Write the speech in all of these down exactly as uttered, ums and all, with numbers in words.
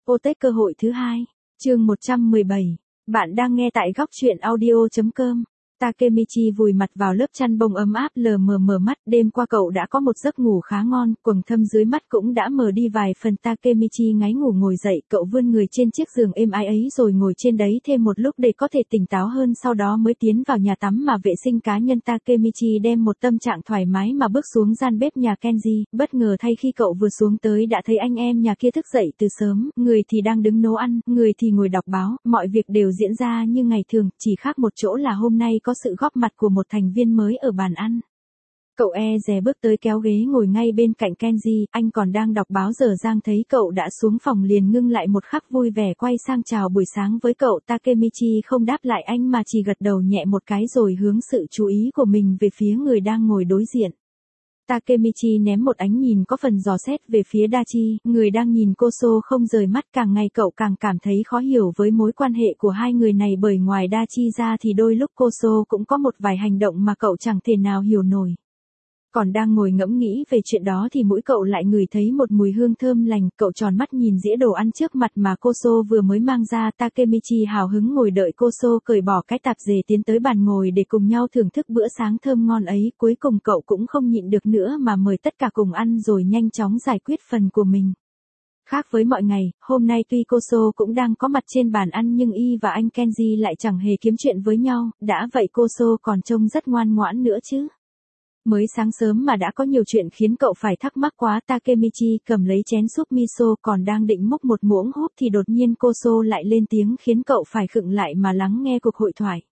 Apotech cơ hội thứ hai, chương một trăm mười bảy. Bạn đang nghe tại góc truyện audio chấm com. Takemichi vùi mặt vào lớp chăn bông ấm áp lờ mờ mở mắt, đêm qua cậu đã có một giấc ngủ khá ngon, quầng thâm dưới mắt cũng đã mờ đi vài phần. Takemichi ngáy ngủ ngồi dậy, cậu vươn người trên chiếc giường êm ái ấy rồi ngồi trên đấy thêm một lúc để có thể tỉnh táo hơn, sau đó mới tiến vào nhà tắm mà vệ sinh cá nhân. Takemichi đem một tâm trạng thoải mái mà bước xuống gian bếp nhà Kenji, bất ngờ thay khi cậu vừa xuống tới đã thấy anh em nhà kia thức dậy từ sớm, người thì đang đứng nấu ăn, người thì ngồi đọc báo, mọi việc đều diễn ra như ngày thường, chỉ khác một chỗ là hôm nay có sự góp mặt của một thành viên mới ở bàn ăn. Cậu e dè bước tới kéo ghế ngồi ngay bên cạnh Kenji, anh còn đang đọc báo giờ Giang thấy cậu đã xuống phòng liền ngưng lại một khắc vui vẻ quay sang chào buổi sáng với cậu. Takemichi không đáp lại anh mà chỉ gật đầu nhẹ một cái rồi hướng sự chú ý của mình về phía người đang ngồi đối diện. Takemichi ném một ánh nhìn có phần dò xét về phía Dachi, người đang nhìn Koso không rời mắt. Càng ngày cậu càng cảm thấy khó hiểu với mối quan hệ của hai người này, bởi ngoài Dachi ra thì đôi lúc Koso cũng có một vài hành động mà cậu chẳng thể nào hiểu nổi. Còn đang ngồi ngẫm nghĩ về chuyện đó thì mũi cậu lại ngửi thấy một mùi hương thơm lành, cậu tròn mắt nhìn dĩa đồ ăn trước mặt mà Koso vừa mới mang ra. Takemichi hào hứng ngồi đợi Koso cởi bỏ cái tạp dề tiến tới bàn ngồi để cùng nhau thưởng thức bữa sáng thơm ngon ấy. Cuối cùng cậu cũng không nhịn được nữa mà mời tất cả cùng ăn rồi nhanh chóng giải quyết phần của mình. Khác với mọi ngày, hôm nay tuy Koso cũng đang có mặt trên bàn ăn nhưng y và anh Kenji lại chẳng hề kiếm chuyện với nhau, đã vậy Koso còn trông rất ngoan ngoãn nữa chứ. Mới sáng sớm mà đã có nhiều chuyện khiến cậu phải thắc mắc quá. Takemichi cầm lấy chén súp miso còn đang định múc một muỗng húp thì đột nhiên Koso lại lên tiếng khiến cậu phải khựng lại mà lắng nghe cuộc hội thoại.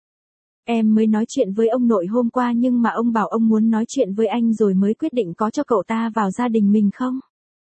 Em mới nói chuyện với ông nội hôm qua nhưng mà ông bảo ông muốn nói chuyện với anh rồi mới quyết định có cho cậu ta vào gia đình mình không?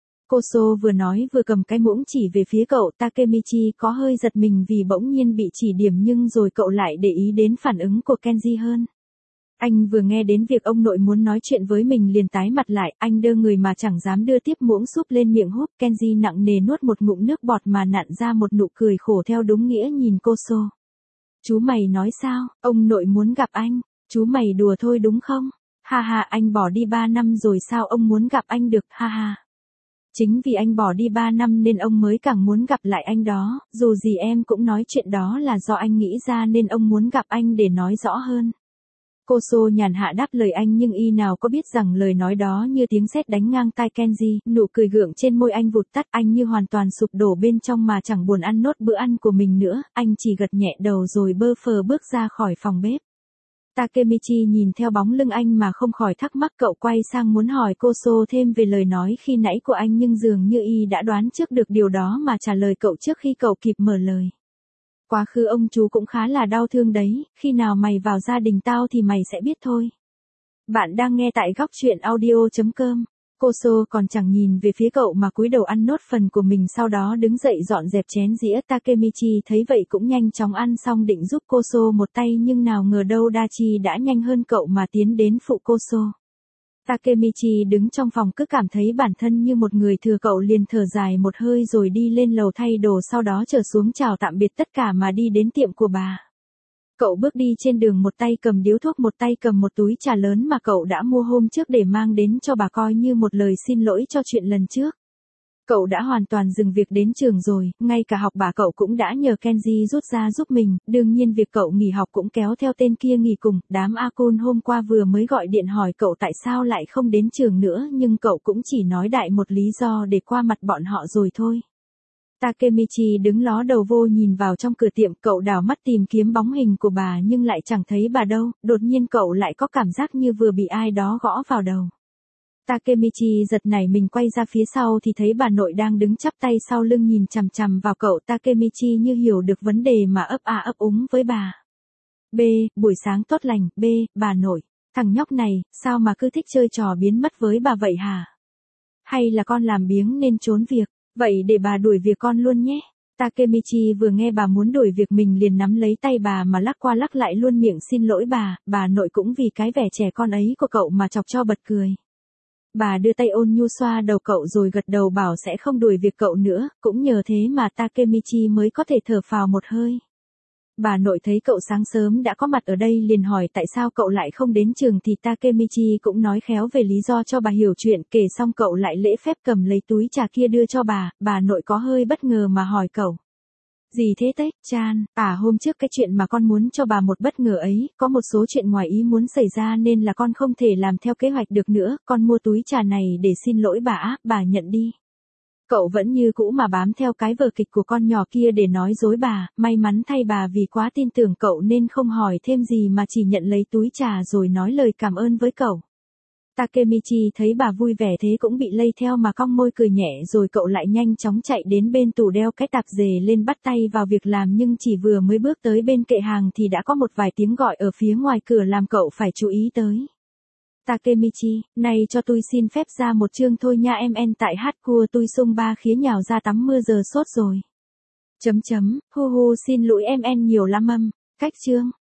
Koso vừa nói vừa cầm cái muỗng chỉ về phía cậu. Takemichi có hơi giật mình vì bỗng nhiên bị chỉ điểm nhưng rồi cậu lại để ý đến phản ứng của Kenji hơn. Anh vừa nghe đến việc ông nội muốn nói chuyện với mình liền tái mặt lại, anh đơ người mà chẳng dám đưa tiếp muỗng súp lên miệng húp. Kenji nặng nề nuốt một ngụm nước bọt mà nặn ra một nụ cười khổ theo đúng nghĩa nhìn Koso. Chú mày nói sao, ông nội muốn gặp anh, chú mày đùa thôi đúng không? Ha ha, anh bỏ đi ba năm rồi sao ông muốn gặp anh được, ha ha. Chính vì anh bỏ đi ba năm nên ông mới càng muốn gặp lại anh đó, dù gì em cũng nói chuyện đó là do anh nghĩ ra nên ông muốn gặp anh để nói rõ hơn. Koso nhàn hạ đáp lời anh nhưng y nào có biết rằng lời nói đó như tiếng sét đánh ngang tai Kenji, nụ cười gượng trên môi anh vụt tắt, anh như hoàn toàn sụp đổ bên trong mà chẳng buồn ăn nốt bữa ăn của mình nữa, anh chỉ gật nhẹ đầu rồi bơ phờ bước ra khỏi phòng bếp. Takemichi nhìn theo bóng lưng anh mà không khỏi thắc mắc, cậu quay sang muốn hỏi Koso thêm về lời nói khi nãy của anh nhưng dường như y đã đoán trước được điều đó mà trả lời cậu trước khi cậu kịp mở lời. Quá khứ ông chú cũng khá là đau thương đấy, khi nào mày vào gia đình tao thì mày sẽ biết thôi. Bạn đang nghe tại góc truyện audio chấm com. Koso còn chẳng nhìn về phía cậu mà cúi đầu ăn nốt phần của mình, sau đó đứng dậy dọn dẹp chén dĩa. Takemichi thấy vậy cũng nhanh chóng ăn xong định giúp Koso một tay nhưng nào ngờ đâu Dachi đã nhanh hơn cậu mà tiến đến phụ Koso. Takemichi đứng trong phòng cứ cảm thấy bản thân như một người thừa, cậu liền thở dài một hơi rồi đi lên lầu thay đồ, sau đó trở xuống chào tạm biệt tất cả mà đi đến tiệm của bà. Cậu bước đi trên đường một tay cầm điếu thuốc một tay cầm một túi trà lớn mà cậu đã mua hôm trước để mang đến cho bà coi như một lời xin lỗi cho chuyện lần trước. Cậu đã hoàn toàn dừng việc đến trường rồi, ngay cả học bà cậu cũng đã nhờ Kenji rút ra giúp mình, đương nhiên việc cậu nghỉ học cũng kéo theo tên kia nghỉ cùng. Đám Akun hôm qua vừa mới gọi điện hỏi cậu tại sao lại không đến trường nữa nhưng cậu cũng chỉ nói đại một lý do để qua mặt bọn họ rồi thôi. Takemichi đứng ló đầu vô nhìn vào trong cửa tiệm, cậu đảo mắt tìm kiếm bóng hình của bà nhưng lại chẳng thấy bà đâu, đột nhiên cậu lại có cảm giác như vừa bị ai đó gõ vào đầu. Takemichi giật nảy mình quay ra phía sau thì thấy bà nội đang đứng chắp tay sau lưng nhìn chằm chằm vào cậu. Takemichi như hiểu được vấn đề mà ấp a ấp úng với bà. B, buổi sáng tốt lành, B, bà nội, thằng nhóc này, sao mà cứ thích chơi trò biến mất với bà vậy hả? Hay là con làm biếng nên trốn việc, vậy để bà đuổi việc con luôn nhé. Takemichi vừa nghe bà muốn đuổi việc mình liền nắm lấy tay bà mà lắc qua lắc lại luôn miệng xin lỗi bà, bà nội cũng vì cái vẻ trẻ con ấy của cậu mà chọc cho bật cười. Bà đưa tay ôn nhu xoa đầu cậu rồi gật đầu bảo sẽ không đuổi việc cậu nữa, cũng nhờ thế mà Takemichi mới có thể thở phào một hơi. bà nội thấy cậu sáng sớm đã có mặt ở đây liền hỏi tại sao cậu lại không đến trường thì Takemichi cũng nói khéo về lý do cho bà hiểu chuyện, kể xong cậu lại lễ phép cầm lấy túi trà kia đưa cho bà, bà nội có hơi bất ngờ mà hỏi cậu. Gì thế Tết, Chan, à hôm trước cái chuyện mà con muốn cho bà một bất ngờ ấy, có một số chuyện ngoài ý muốn xảy ra nên là con không thể làm theo kế hoạch được nữa, con mua túi trà này để xin lỗi bà, bà nhận đi. Cậu vẫn như cũ mà bám theo cái vở kịch của con nhỏ kia để nói dối bà, may mắn thay bà vì quá tin tưởng cậu nên không hỏi thêm gì mà chỉ nhận lấy túi trà rồi nói lời cảm ơn với cậu. Takemichi thấy bà vui vẻ thế cũng bị lây theo mà cong môi cười nhẹ rồi cậu lại nhanh chóng chạy đến bên tủ đeo cái tạp dề lên bắt tay vào việc làm nhưng chỉ vừa mới bước tới bên kệ hàng thì đã có một vài tiếng gọi ở phía ngoài cửa làm cậu phải chú ý tới. Takemichi, này cho tôi xin phép ra một chương thôi nha em en tại hát cua tôi sung ba khía nhào ra tắm mưa giờ sốt rồi. Chấm chấm, hu hu xin lỗi em en nhiều lắm âm, cách chương.